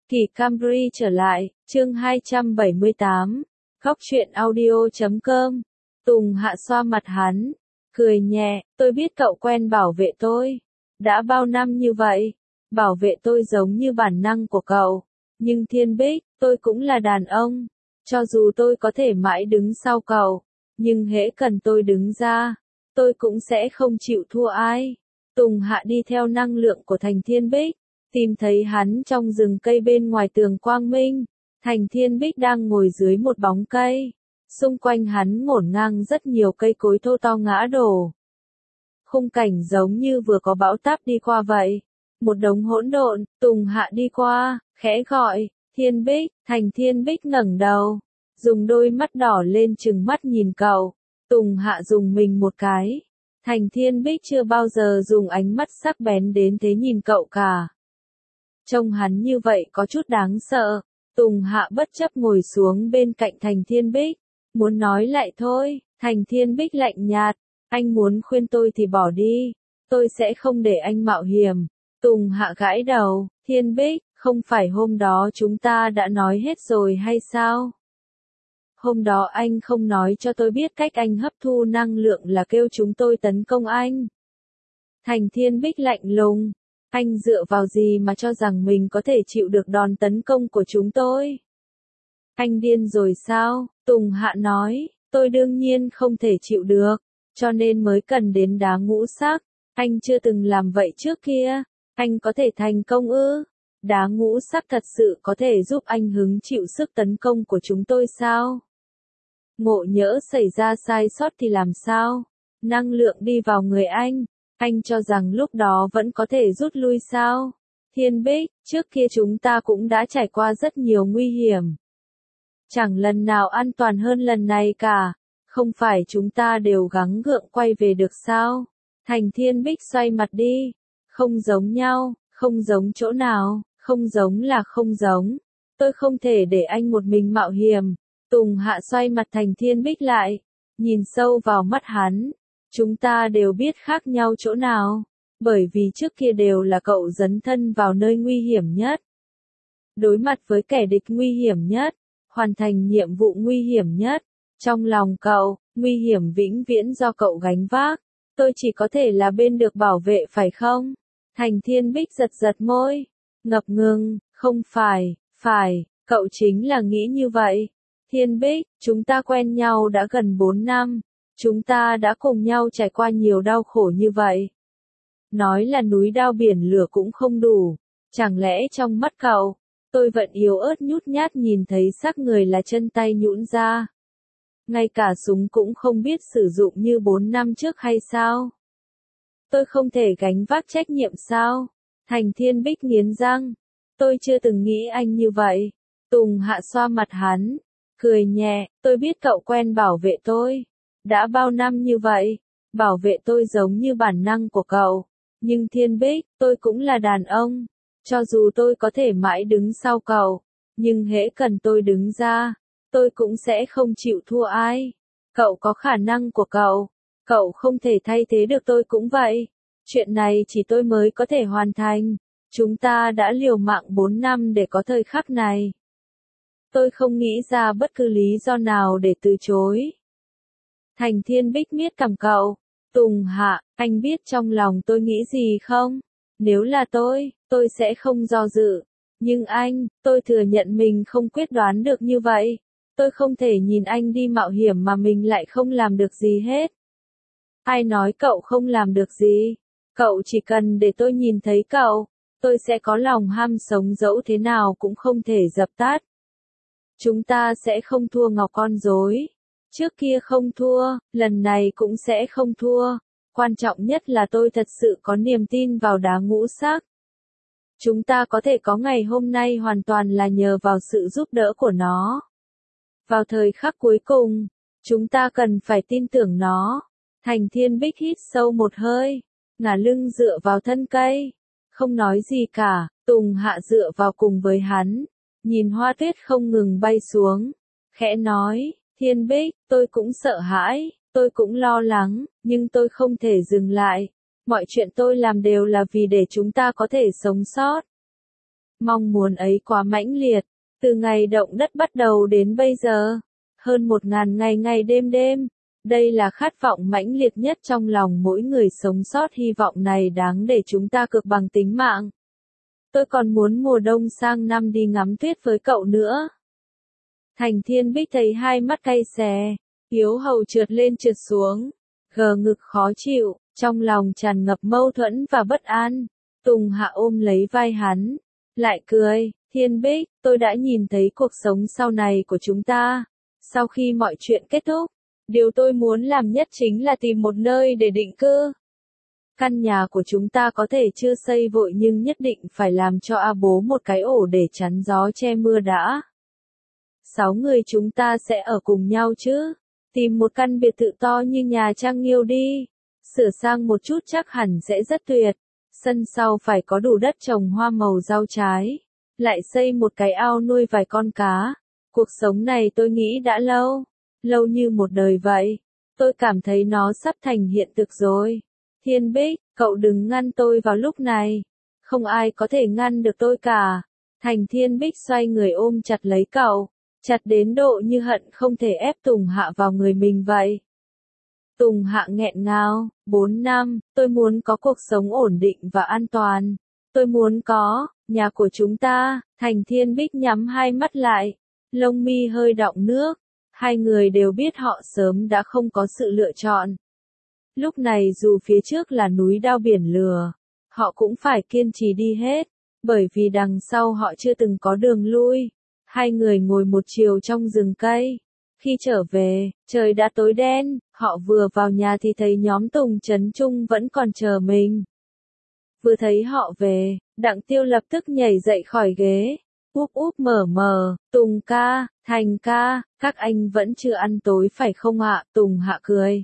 Kỳ Camry trở lại, chương 278, Góc truyện audio.com. Tùng Hạ xoa mặt hắn, cười nhẹ, tôi biết cậu quen bảo vệ tôi. Đã bao năm như vậy, bảo vệ tôi giống như bản năng của cậu. Nhưng Thiên Bích, tôi cũng là đàn ông. Cho dù tôi có thể mãi đứng sau cậu, nhưng hễ cần tôi đứng ra, tôi cũng sẽ không chịu thua ai. Tùng Hạ đi theo năng lượng của Thành Thiên Bích, tìm thấy hắn trong rừng cây bên ngoài tường quang minh. Thành Thiên Bích đang ngồi dưới một bóng cây. Xung quanh hắn ngổn ngang rất nhiều cây cối thô to ngã đổ. Khung cảnh giống như vừa có bão táp đi qua vậy. Một đống hỗn độn. Tùng Hạ đi qua, khẽ gọi, Thiên Bích. Thành Thiên Bích ngẩng đầu, dùng đôi mắt đỏ lên trừng mắt nhìn cậu. Tùng Hạ dùng mình một cái. Thành Thiên Bích chưa bao giờ dùng ánh mắt sắc bén đến thế nhìn cậu cả. Trông hắn như vậy có chút đáng sợ. Tùng Hạ bất chấp ngồi xuống bên cạnh Thành Thiên Bích. Muốn nói lại thôi. Thành Thiên Bích lạnh nhạt. Anh muốn khuyên tôi thì bỏ đi. Tôi sẽ không để anh mạo hiểm. Tùng Hạ gãi đầu. Thiên Bích, không phải hôm đó chúng ta đã nói hết rồi hay sao? Hôm đó anh không nói cho tôi biết cách anh hấp thu năng lượng là kêu chúng tôi tấn công anh. Thành Thiên Bích lạnh lùng. Anh dựa vào gì mà cho rằng mình có thể chịu được đòn tấn công của chúng tôi? Anh điên rồi sao? Tùng Hạ nói, tôi đương nhiên không thể chịu được, cho nên mới cần đến đá ngũ sắc. Anh chưa từng làm vậy trước kia. Anh có thể thành công ư? Đá ngũ sắc thật sự có thể giúp anh hứng chịu sức tấn công của chúng tôi sao? Ngộ nhỡ xảy ra sai sót thì làm sao? Năng lượng đi vào người anh cho rằng lúc đó vẫn có thể rút lui sao? Thiên Bích, trước kia chúng ta cũng đã trải qua rất nhiều nguy hiểm. Chẳng lần nào an toàn hơn lần này cả. Không phải chúng ta đều gắng gượng quay về được sao? Thành Thiên Bích xoay mặt đi. Không giống nhau, không giống chỗ nào, không giống là không giống. Tôi không thể để anh một mình mạo hiểm. Tùng Hạ xoay mặt Thành Thiên Bích lại, nhìn sâu vào mắt hắn. Chúng ta đều biết khác nhau chỗ nào, bởi vì trước kia đều là cậu dấn thân vào nơi nguy hiểm nhất. Đối mặt với kẻ địch nguy hiểm nhất, hoàn thành nhiệm vụ nguy hiểm nhất. Trong lòng cậu, nguy hiểm vĩnh viễn do cậu gánh vác. Tôi chỉ có thể là bên được bảo vệ phải không? Thành Thiên Bích giật giật môi, ngập ngừng, không phải, cậu chính là nghĩ như vậy. Thiên Bích, chúng ta quen nhau đã gần 4 năm. Chúng ta đã cùng nhau trải qua nhiều đau khổ như vậy. Nói là núi đao biển lửa cũng không đủ. Chẳng lẽ trong mắt cậu, tôi vẫn yếu ớt nhút nhát nhìn thấy xác người là chân tay nhũn ra. Ngay cả súng cũng không biết sử dụng như 4 năm trước hay sao? Tôi không thể gánh vác trách nhiệm sao? Thành Thiên Bích nghiến răng. Tôi chưa từng nghĩ anh như vậy. Tùng Hạ xoa mặt hắn, cười nhẹ, tôi biết cậu quen bảo vệ tôi. Đã bao năm như vậy, bảo vệ tôi giống như bản năng của cậu. Nhưng Thiên Bích, tôi cũng là đàn ông. Cho dù tôi có thể mãi đứng sau cậu, nhưng hễ cần tôi đứng ra, tôi cũng sẽ không chịu thua ai. Cậu có khả năng của cậu không thể thay thế được tôi cũng vậy. Chuyện này chỉ tôi mới có thể hoàn thành. Chúng ta đã liều mạng 4 năm để có thời khắc này. Tôi không nghĩ ra bất cứ lý do nào để từ chối. Thành Thiên Bích miết cằm cậu. Tùng Hạ, anh biết trong lòng tôi nghĩ gì không? Nếu là tôi sẽ không do dự. Nhưng tôi thừa nhận mình không quyết đoán được như vậy. Tôi không thể nhìn anh đi mạo hiểm mà mình lại không làm được gì hết. Ai nói cậu không làm được gì? Cậu chỉ cần để tôi nhìn thấy cậu, tôi sẽ có lòng ham sống dẫu thế nào cũng không thể dập tắt. Chúng ta sẽ không thua ngọc con rối. Trước kia không thua, lần này cũng sẽ không thua. Quan trọng nhất là tôi thật sự có niềm tin vào đá ngũ sắc. Chúng ta có thể có ngày hôm nay hoàn toàn là nhờ vào sự giúp đỡ của nó. Vào thời khắc cuối cùng, chúng ta cần phải tin tưởng nó. Thành Thiên Bích hít sâu một hơi, ngả lưng dựa vào thân cây, không nói gì cả. Tùng Hạ dựa vào cùng với hắn, nhìn hoa tuyết không ngừng bay xuống, khẽ nói, Thiên Bích, tôi cũng sợ hãi, tôi cũng lo lắng, nhưng tôi không thể dừng lại. Mọi chuyện tôi làm đều là vì để chúng ta có thể sống sót. Mong muốn ấy quá mãnh liệt, từ ngày động đất bắt đầu đến bây giờ, hơn 1000 ngày ngày đêm đêm. Đây là khát vọng mãnh liệt nhất trong lòng mỗi người sống sót, hy vọng này đáng để chúng ta cược bằng tính mạng. Tôi còn muốn mùa đông sang năm đi ngắm tuyết với cậu nữa. Thành Thiên Bích thấy hai mắt cay xè, yếu hầu trượt lên trượt xuống, gờ ngực khó chịu, trong lòng tràn ngập mâu thuẫn và bất an. Tùng Hạ ôm lấy vai hắn, lại cười, Thiên Bích, tôi đã nhìn thấy cuộc sống sau này của chúng ta. Sau khi mọi chuyện kết thúc, điều tôi muốn làm nhất chính là tìm một nơi để định cư. Căn nhà của chúng ta có thể chưa xây vội nhưng nhất định phải làm cho A Bố một cái ổ để chắn gió che mưa đã. 6 người chúng ta sẽ ở cùng nhau chứ. Tìm một căn biệt thự to như nhà Trang Nghiêu đi. Sửa sang một chút chắc hẳn sẽ rất tuyệt. Sân sau phải có đủ đất trồng hoa màu rau trái. Lại xây một cái ao nuôi vài con cá. Cuộc sống này tôi nghĩ đã lâu. Lâu như một đời vậy. Tôi cảm thấy nó sắp thành hiện thực rồi. Thiên Bích, cậu đừng ngăn tôi vào lúc này. Không ai có thể ngăn được tôi cả. Thành Thiên Bích xoay người ôm chặt lấy cậu. Chặt đến độ như hận không thể ép Tùng Hạ vào người mình vậy. Tùng Hạ nghẹn ngào, 4 năm, tôi muốn có cuộc sống ổn định và an toàn. Tôi muốn có, nhà của chúng ta. Thành Thiên Bích nhắm hai mắt lại, lông mi hơi đọng nước. Hai người đều biết họ sớm đã không có sự lựa chọn. Lúc này dù phía trước là núi đao biển lửa, họ cũng phải kiên trì đi hết, bởi vì đằng sau họ chưa từng có đường lui. Hai người ngồi một chiều trong rừng cây. Khi trở về, trời đã tối đen, họ vừa vào nhà thì thấy nhóm Tùng Chấn Trung vẫn còn chờ mình. Vừa thấy họ về, Đặng Tiêu lập tức nhảy dậy khỏi ghế. Úp úp mở mờ, Tùng ca, Thành ca, các anh vẫn chưa ăn tối phải không ạ? Tùng Hạ cười.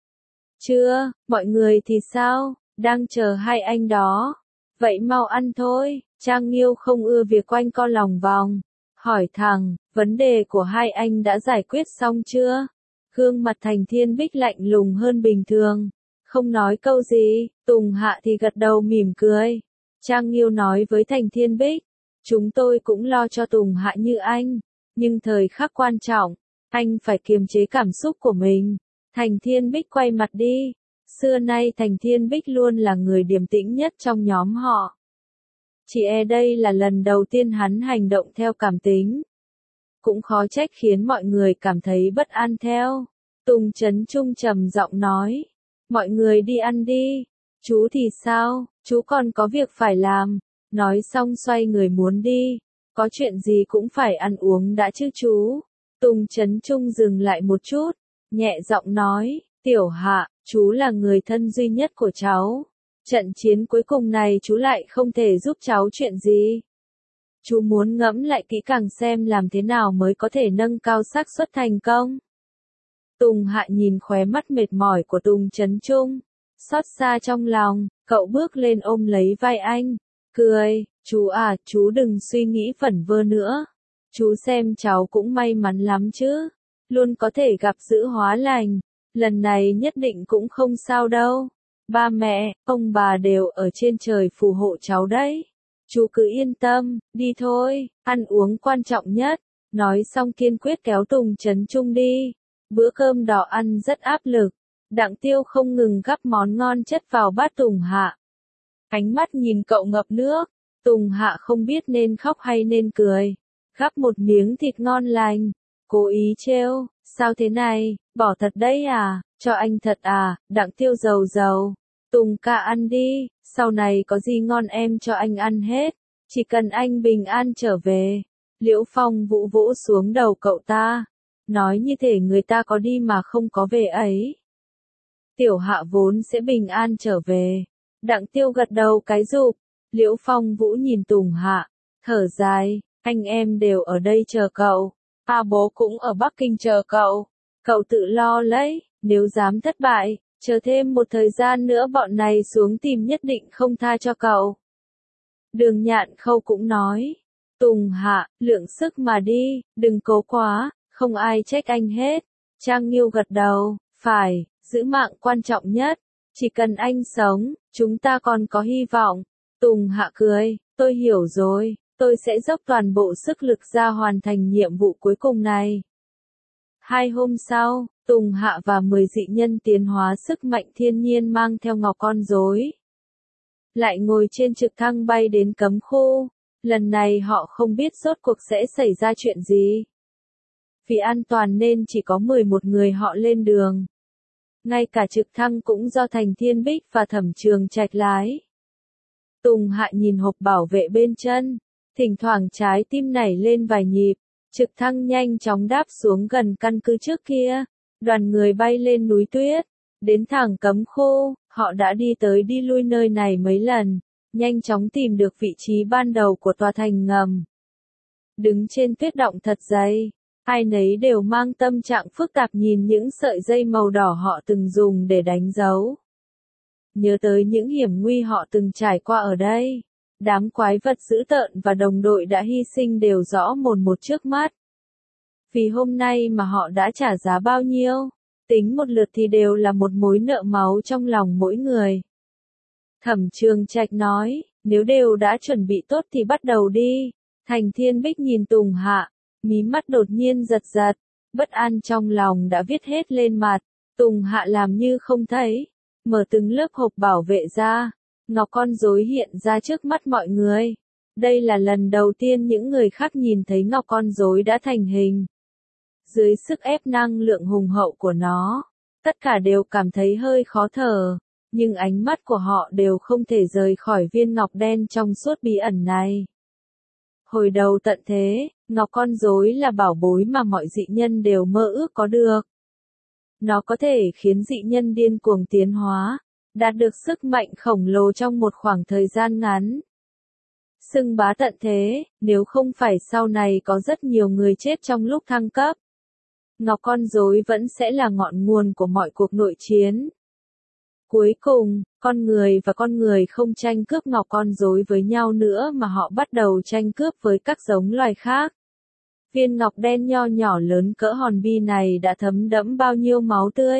Chưa, mọi người thì sao? Đang chờ hai anh đó. Vậy mau ăn thôi. Trang Nghiêu không ưa việc quanh co lòng vòng. Hỏi thẳng, vấn đề của hai anh đã giải quyết xong chưa? Gương mặt Thành Thiên Bích lạnh lùng hơn bình thường. Không nói câu gì, Tùng Hạ thì gật đầu mỉm cười. Trang Nghiêu nói với Thành Thiên Bích, chúng tôi cũng lo cho Tùng Hạ như anh. Nhưng thời khắc quan trọng, anh phải kiềm chế cảm xúc của mình. Thành Thiên Bích quay mặt đi. Xưa nay Thành Thiên Bích luôn là người điềm tĩnh nhất trong nhóm họ. Chỉ đây là lần đầu tiên hắn hành động theo cảm tính. Cũng khó trách khiến mọi người cảm thấy bất an theo. Tùng Chấn Trung trầm giọng nói. Mọi người đi ăn đi. Chú thì sao? Chú còn có việc phải làm. Nói xong xoay người muốn đi. Có chuyện gì cũng phải ăn uống đã chứ chú. Tùng Chấn Trung dừng lại một chút. Nhẹ giọng nói. Tiểu Hạ, chú là người thân duy nhất của cháu. Trận chiến cuối cùng này chú lại không thể giúp cháu chuyện gì. Chú muốn ngẫm lại kỹ càng xem làm thế nào mới có thể nâng cao xác suất thành công. Tùng Hạ nhìn khóe mắt mệt mỏi của Tùng Chấn Trung. Xót xa trong lòng, cậu bước lên ôm lấy vai anh. Cười, chú à, chú đừng suy nghĩ vẩn vơ nữa. Chú xem cháu cũng may mắn lắm chứ. Luôn có thể gặp giữ hóa lành. Lần này nhất định cũng không sao đâu. Ba mẹ, ông bà đều ở trên trời phù hộ cháu đấy. Chú cứ yên tâm, đi thôi, ăn uống quan trọng nhất. Nói xong kiên quyết kéo Tùng Chấn Trung đi. Bữa cơm đỏ ăn rất áp lực. Đặng Tiêu không ngừng gắp món ngon chất vào bát Tùng Hạ. Ánh mắt nhìn cậu ngập nước. Tùng Hạ không biết nên khóc hay nên cười. Gắp một miếng thịt ngon lành. Cố ý trêu, sao thế này, bỏ thật đấy à, cho anh thật à? Đặng Tiêu rầu rầu. Tùng ca ăn đi, sau này có gì ngon em cho anh ăn hết. Chỉ cần anh bình an trở về. Liễu Phong Vũ vỗ xuống đầu cậu ta. Nói như thể người ta có đi mà không có về ấy. Tiểu Hạ vốn sẽ bình an trở về. Đặng Tiêu gật đầu cái rụp. Liễu Phong Vũ nhìn Tùng Hạ, thở dài, anh em đều ở đây chờ cậu. A Bố cũng ở Bắc Kinh chờ cậu. Cậu tự lo lấy, nếu dám thất bại, chờ thêm một thời gian nữa bọn này xuống tìm nhất định không tha cho cậu. Đường Nhạn Khâu cũng nói, Tùng Hạ, lượng sức mà đi, đừng cố quá, không ai trách anh hết. Trang Nghiêu gật đầu, phải, giữ mạng quan trọng nhất. Chỉ cần anh sống, chúng ta còn có hy vọng. Tùng Hạ cười, tôi hiểu rồi, Tôi sẽ dốc toàn bộ sức lực ra hoàn thành nhiệm vụ cuối cùng này. 2 hôm sau, Tùng Hạ và 10 dị nhân tiến hóa sức mạnh thiên nhiên mang theo ngọc con rối. Lại ngồi trên trực thăng bay đến cấm khu. Lần này họ không biết rốt cuộc sẽ xảy ra chuyện gì. Vì an toàn nên chỉ có 11 người họ lên đường. Ngay cả trực thăng cũng do Thành Thiên Bích và Thẩm Trường Trạch lái. Tùng Hạ nhìn hộp bảo vệ bên chân. Thỉnh thoảng trái tim nảy lên vài nhịp. Trực thăng nhanh chóng đáp xuống gần căn cứ trước kia. Đoàn người bay lên núi tuyết. Đến thẳng cấm khu, họ đã đi tới đi lui nơi này mấy lần. Nhanh chóng tìm được vị trí ban đầu của tòa thành ngầm. Đứng trên tuyết động thật dày. Ai nấy đều mang tâm trạng phức tạp nhìn những sợi dây màu đỏ họ từng dùng để đánh dấu. Nhớ tới những hiểm nguy họ từng trải qua ở đây. Đám quái vật dữ tợn và đồng đội đã hy sinh đều rõ mồn một trước mắt. Vì hôm nay mà họ đã trả giá bao nhiêu, tính một lượt thì đều là một mối nợ máu trong lòng mỗi người. Thẩm Trường Trạch nói, nếu đều đã chuẩn bị tốt thì bắt đầu đi. Thành Thiên Bích nhìn Tùng Hạ, mí mắt đột nhiên giật giật, bất an trong lòng đã viết hết lên mặt. Tùng Hạ làm như không thấy, mở từng lớp hộp bảo vệ ra, ngọc con rối hiện ra trước mắt mọi người. Đây là lần đầu tiên những người khác nhìn thấy ngọc con rối đã thành hình. Dưới sức ép năng lượng hùng hậu của nó, tất cả đều cảm thấy hơi khó thở, nhưng ánh mắt của họ đều không thể rời khỏi viên ngọc đen trong suốt bí ẩn này. Hồi đầu tận thế, ngọc con rối là bảo bối mà mọi dị nhân đều mơ ước có được. Nó có thể khiến dị nhân điên cuồng tiến hóa, đạt được sức mạnh khổng lồ trong một khoảng thời gian ngắn. Xưng bá tận thế, nếu không phải sau này có rất nhiều người chết trong lúc thăng cấp. Ngọc con rối vẫn sẽ là ngọn nguồn của mọi cuộc nội chiến. Cuối cùng, con người và con người không tranh cướp ngọc con rối với nhau nữa mà họ bắt đầu tranh cướp với các giống loài khác. Viên ngọc đen nho nhỏ lớn cỡ hòn bi này đã thấm đẫm bao nhiêu máu tươi.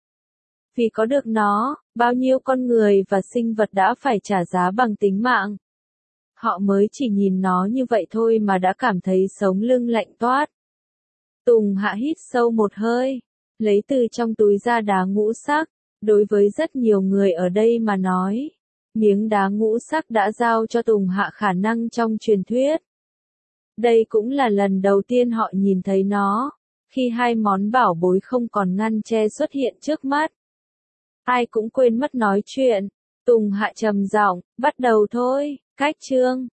Vì có được nó, bao nhiêu con người và sinh vật đã phải trả giá bằng tính mạng. Họ mới chỉ nhìn nó như vậy thôi mà đã cảm thấy sống lưng lạnh toát. Tùng Hạ hít sâu một hơi, lấy từ trong túi ra đá ngũ sắc. Đối với rất nhiều người ở đây mà nói, miếng đá ngũ sắc đã giao cho Tùng Hạ khả năng trong truyền thuyết. Đây cũng là lần đầu tiên họ nhìn thấy nó, khi hai món bảo bối không còn ngăn che xuất hiện trước mắt. Ai cũng quên mất nói chuyện, Tùng Hạ trầm giọng, bắt đầu thôi, cách chương.